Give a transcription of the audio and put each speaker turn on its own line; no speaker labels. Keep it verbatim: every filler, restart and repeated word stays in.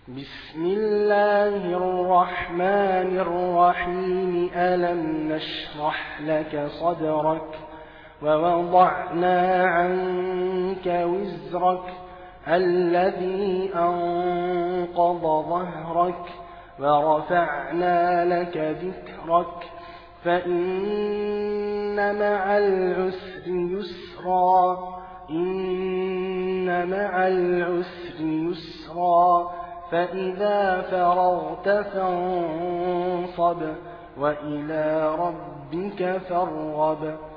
بسم الله الرحمن الرحيم ألم نشرح لك صدرك ووضعنا عنك وزرك الذي أنقض ظهرك ورفعنا لك ذكرك فإن مع العسر يسرا إن مع العسر يسرا فإذا فرغت فانصب وإلى ربك فارغب